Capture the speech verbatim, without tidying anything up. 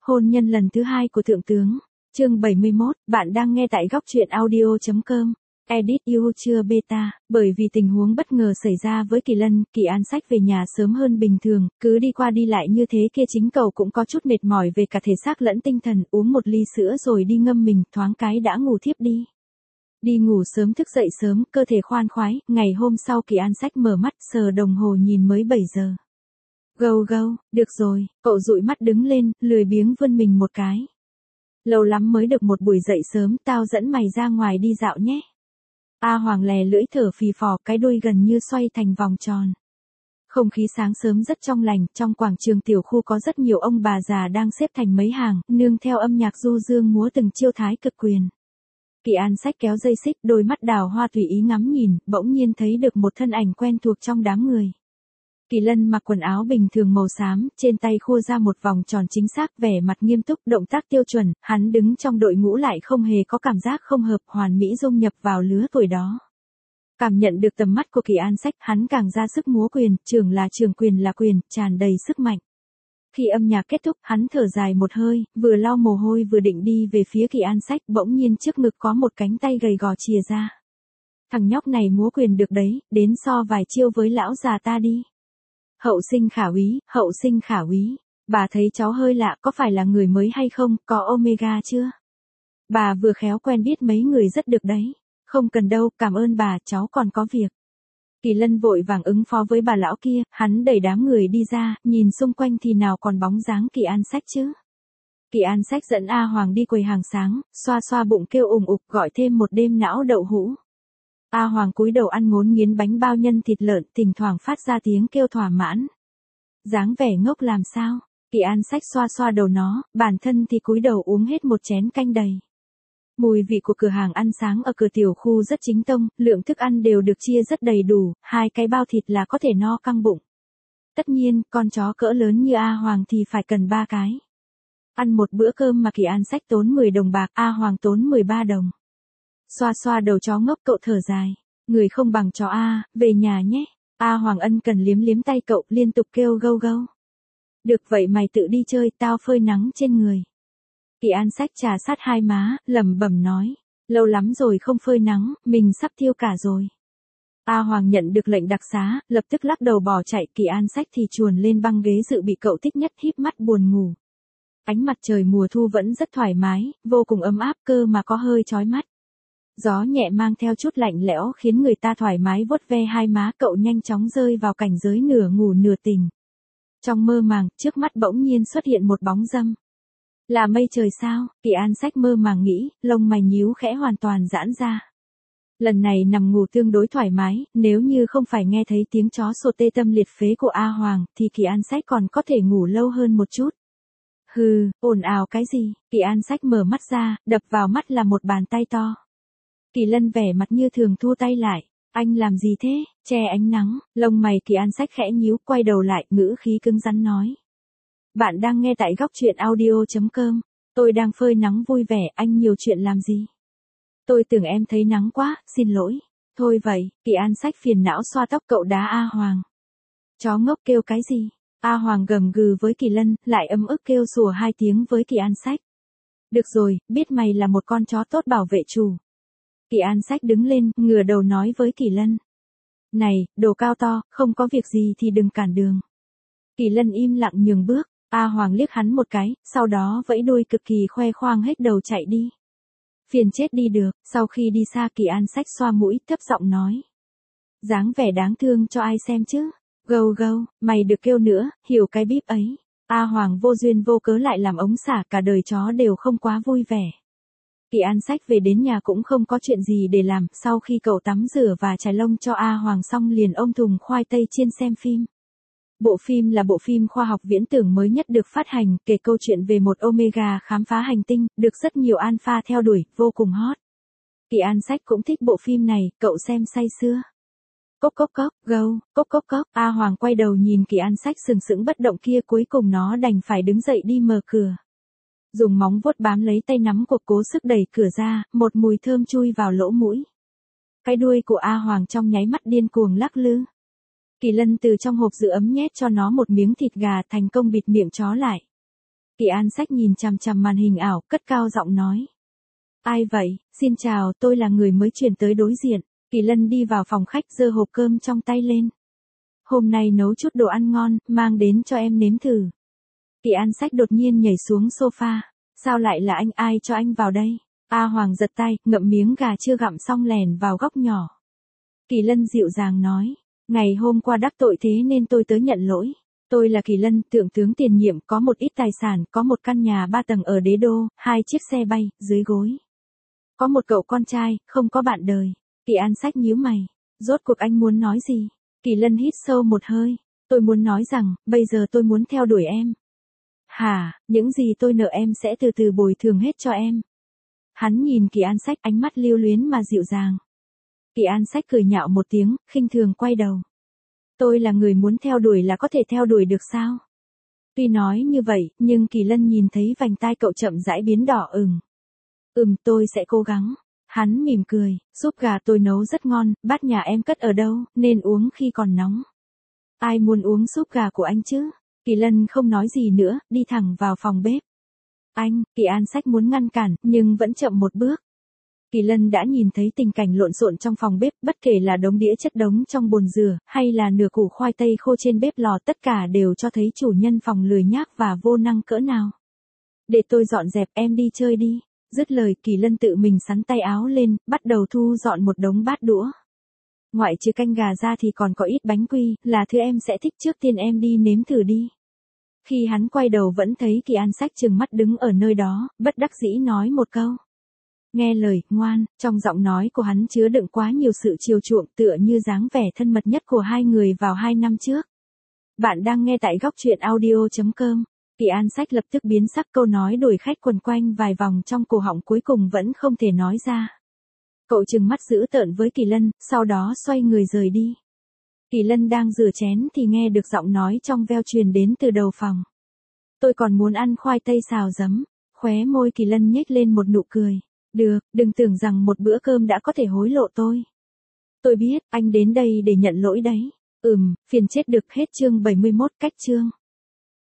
Hôn nhân lần thứ hai của thượng tướng. Chương bảy mươi mốt, bạn đang nghe tại góc truyện audio chấm com. Edit yêu chưa beta, bởi vì tình huống bất ngờ xảy ra với Kỳ Lân, Kỳ An Sách về nhà sớm hơn bình thường, cứ đi qua đi lại như thế kia chính cậu cũng có chút mệt mỏi về cả thể xác lẫn tinh thần, uống một ly sữa rồi đi ngâm mình, thoáng cái đã ngủ thiếp đi. Đi ngủ sớm thức dậy sớm, cơ thể khoan khoái, ngày hôm sau Kỳ An Sách mở mắt sờ đồng hồ nhìn mới bảy giờ. Gâu gâu, được rồi, cậu dụi mắt đứng lên, lười biếng vươn mình một cái. Lâu lắm mới được một buổi dậy sớm, tao dẫn mày ra ngoài đi dạo nhé. A Hoàng lè lưỡi thở phì phò, cái đuôi gần như xoay thành vòng tròn. Không khí sáng sớm rất trong lành, trong quảng trường tiểu khu có rất nhiều ông bà già đang xếp thành mấy hàng, nương theo âm nhạc du dương múa từng chiêu thái cực quyền. Kỳ An Sách kéo dây xích, đôi mắt đào hoa tùy ý ngắm nhìn, bỗng nhiên thấy được một thân ảnh quen thuộc trong đám người. Kỳ Lân mặc quần áo bình thường màu xám, trên tay khua ra một vòng tròn chính xác, vẻ mặt nghiêm túc, động tác tiêu chuẩn, hắn đứng trong đội ngũ lại không hề có cảm giác không hợp, hoàn mỹ dung nhập vào lứa tuổi đó. Cảm nhận được tầm mắt của Kỳ An Sách, hắn càng ra sức múa quyền, trường là trường, quyền là quyền, tràn đầy sức mạnh. Khi âm nhạc kết thúc, hắn thở dài một hơi, vừa lau mồ hôi vừa định đi về phía Kỳ An Sách, bỗng nhiên trước ngực có một cánh tay gầy gò chìa ra. Thằng nhóc này múa quyền được đấy, đến so vài chiêu với lão già ta đi. Hậu sinh khả úy, hậu sinh khả úy. Bà thấy cháu hơi lạ, có phải là người mới hay không, có Omega chưa? Bà vừa khéo quen biết mấy người rất được đấy. Không cần đâu, cảm ơn bà, cháu còn có việc. Kỳ Lân vội vàng ứng phó với bà lão kia, hắn đẩy đám người đi ra, nhìn xung quanh thì nào còn bóng dáng Kỳ An Sách chứ. Kỳ An Sách dẫn A Hoàng đi quầy hàng sáng, xoa xoa bụng kêu ùng ục, gọi thêm một đêm não đậu hũ. A Hoàng cúi đầu ăn ngốn nghiến bánh bao nhân thịt lợn, thỉnh thoảng phát ra tiếng kêu thỏa mãn. Dáng vẻ ngốc làm sao? Kỳ An Sách xoa xoa đầu nó, bản thân thì cúi đầu uống hết một chén canh đầy. Mùi vị của cửa hàng ăn sáng ở cửa tiểu khu rất chính tông, lượng thức ăn đều được chia rất đầy đủ, hai cái bao thịt là có thể no căng bụng. Tất nhiên, con chó cỡ lớn như A Hoàng thì phải cần ba cái. Ăn một bữa cơm mà Kỳ An Sách tốn mười đồng bạc, A Hoàng tốn mười ba đồng. Xoa xoa đầu chó ngốc, cậu thở dài. Người không bằng chó A, về nhà nhé. A Hoàng ân cần liếm liếm tay cậu, liên tục kêu gâu gâu. Được vậy mày tự đi chơi, tao phơi nắng trên người. Kỳ An Sách trà sát hai má, lẩm bẩm nói. Lâu lắm rồi không phơi nắng, mình sắp thiêu cả rồi. A Hoàng nhận được lệnh đặc xá, lập tức lắc đầu bỏ chạy. Kỳ An Sách thì chuồn lên băng ghế dự bị cậu thích nhất, híp mắt buồn ngủ. Ánh mặt trời mùa thu vẫn rất thoải mái, vô cùng ấm áp, cơ mà có hơi chói mắt. Gió nhẹ mang theo chút lạnh lẽo khiến người ta thoải mái vuốt ve hai má, cậu nhanh chóng rơi vào cảnh giới nửa ngủ nửa tỉnh. Trong mơ màng, trước mắt bỗng nhiên xuất hiện một bóng dâm. Là mây trời sao? Kỳ An Sách mơ màng nghĩ, lông mày nhíu khẽ hoàn toàn giãn ra. Lần này nằm ngủ tương đối thoải mái, nếu như không phải nghe thấy tiếng chó sột tê tâm liệt phế của A Hoàng, thì Kỳ An Sách còn có thể ngủ lâu hơn một chút. Hừ, ồn ào cái gì? Kỳ An Sách mở mắt ra, đập vào mắt là một bàn tay to. Kỳ Lân vẻ mặt như thường thua tay lại. Anh làm gì thế? Che ánh nắng, lông mày Kỳ An Sách khẽ nhíu, quay đầu lại, ngữ khí cứng rắn nói. Bạn đang nghe tại góc truyện audio chấm com. Tôi đang phơi nắng vui vẻ, anh nhiều chuyện làm gì? Tôi tưởng em thấy nắng quá, xin lỗi. Thôi vậy, Kỳ An Sách phiền não xoa tóc cậu đá A Hoàng. Chó ngốc kêu cái gì? A Hoàng gầm gừ với Kỳ Lân, lại ấm ức kêu sủa hai tiếng với Kỳ An Sách. Được rồi, biết mày là một con chó tốt bảo vệ chủ. Kỳ An Sách đứng lên, ngửa đầu nói với Kỳ Lân. Này, đồ cao to, không có việc gì thì đừng cản đường. Kỳ Lân im lặng nhường bước, A Hoàng liếc hắn một cái, sau đó vẫy đuôi cực kỳ khoe khoang hết đầu chạy đi. Phiền chết đi được, sau khi đi xa Kỳ An Sách xoa mũi, thấp giọng nói. Dáng vẻ đáng thương cho ai xem chứ? Gâu gâu, mày được kêu nữa, hiểu cái bíp ấy. A Hoàng vô duyên vô cớ lại làm ống xả, cả đời chó đều không quá vui vẻ. Kỳ An Sách về đến nhà cũng không có chuyện gì để làm, sau khi cậu tắm rửa và chải lông cho A Hoàng xong liền ôm thùng khoai tây chiên xem phim. Bộ phim là bộ phim khoa học viễn tưởng mới nhất được phát hành, kể câu chuyện về một Omega khám phá hành tinh, được rất nhiều alpha theo đuổi, vô cùng hot. Kỳ An Sách cũng thích bộ phim này, cậu xem say sưa. Cốc cốc cốc, gâu, cốc cốc cốc, A Hoàng quay đầu nhìn Kỳ An Sách sừng sững bất động kia, cuối cùng nó đành phải đứng dậy đi mở cửa. Dùng móng vuốt bám lấy tay nắm cuộc cố sức đẩy cửa ra, một mùi thơm chui vào lỗ mũi. Cái đuôi của A Hoàng trong nháy mắt điên cuồng lắc lư. Kỳ Lân từ trong hộp giữ ấm nhét cho nó một miếng thịt gà, thành công bịt miệng chó lại. Kỳ An Sách nhìn chằm chằm màn hình ảo, cất cao giọng nói. Ai vậy, xin chào, tôi là người mới chuyển tới đối diện. Kỳ Lân đi vào phòng khách giơ hộp cơm trong tay lên. Hôm nay nấu chút đồ ăn ngon, mang đến cho em nếm thử. Kỳ An Sách đột nhiên nhảy xuống sofa. Sao lại là anh, ai cho anh vào đây? A Hoàng giật tay, ngậm miếng gà chưa gặm xong lèn vào góc nhỏ. Kỳ Lân dịu dàng nói. Ngày hôm qua đắc tội thế nên tôi tới nhận lỗi. Tôi là Kỳ Lân, thượng tướng tiền nhiệm, có một ít tài sản, có một căn nhà ba tầng ở Đế Đô, hai chiếc xe bay, dưới gối. Có một cậu con trai, không có bạn đời. Kỳ An Sách nhíu mày. Rốt cuộc anh muốn nói gì? Kỳ Lân hít sâu một hơi. Tôi muốn nói rằng, bây giờ tôi muốn theo đuổi em. Hả, những gì tôi nợ em sẽ từ từ bồi thường hết cho em. Hắn nhìn Kỳ An Sách, ánh mắt lưu luyến mà dịu dàng. Kỳ An Sách cười nhạo một tiếng, khinh thường quay đầu. Tôi là người muốn theo đuổi là có thể theo đuổi được sao? Tuy nói như vậy, nhưng Kỳ Lân nhìn thấy vành tai cậu chậm rãi biến đỏ ửng. Ừm, tôi sẽ cố gắng. Hắn mỉm cười, súp gà tôi nấu rất ngon, bát nhà em cất ở đâu, nên uống khi còn nóng. Ai muốn uống súp gà của anh chứ? Kỳ Lân không nói gì nữa, đi thẳng vào phòng bếp. Anh, Kỳ An Sách muốn ngăn cản, nhưng vẫn chậm một bước. Kỳ Lân đã nhìn thấy tình cảnh lộn xộn trong phòng bếp, bất kể là đống đĩa chất đống trong bồn rửa, hay là nửa củ khoai tây khô trên bếp lò, tất cả đều cho thấy chủ nhân phòng lười nhác và vô năng cỡ nào. Để tôi dọn dẹp, em đi chơi đi. Dứt lời, Kỳ Lân tự mình xắn tay áo lên, bắt đầu thu dọn một đống bát đũa. Ngoại trừ canh gà ra thì còn có ít bánh quy, là thứ em sẽ thích, trước tiên em đi nếm thử đi. Khi hắn quay đầu vẫn thấy Kỳ An Sách trừng mắt đứng ở nơi đó, bất đắc dĩ nói một câu. Nghe lời, ngoan, trong giọng nói của hắn chứa đựng quá nhiều sự chiều chuộng, tựa như dáng vẻ thân mật nhất của hai người vào hai năm trước. Bạn đang nghe tại góc truyện audio chấm com. Kỳ An Sách lập tức biến sắc, câu nói đuổi khách quần quanh vài vòng trong cổ họng cuối cùng vẫn không thể nói ra. Cậu trừng mắt dữ tợn với Kỳ Lân, sau đó xoay người rời đi. Kỳ Lân đang rửa chén thì nghe được giọng nói trong veo truyền đến từ đầu phòng. Tôi còn muốn ăn khoai tây xào giấm. Khóe môi Kỳ Lân nhếch lên một nụ cười. Được, đừng tưởng rằng một bữa cơm đã có thể hối lộ tôi. Tôi biết, anh đến đây để nhận lỗi đấy. Ừm, phiền chết được, hết chương bảy mươi mốt, cách chương.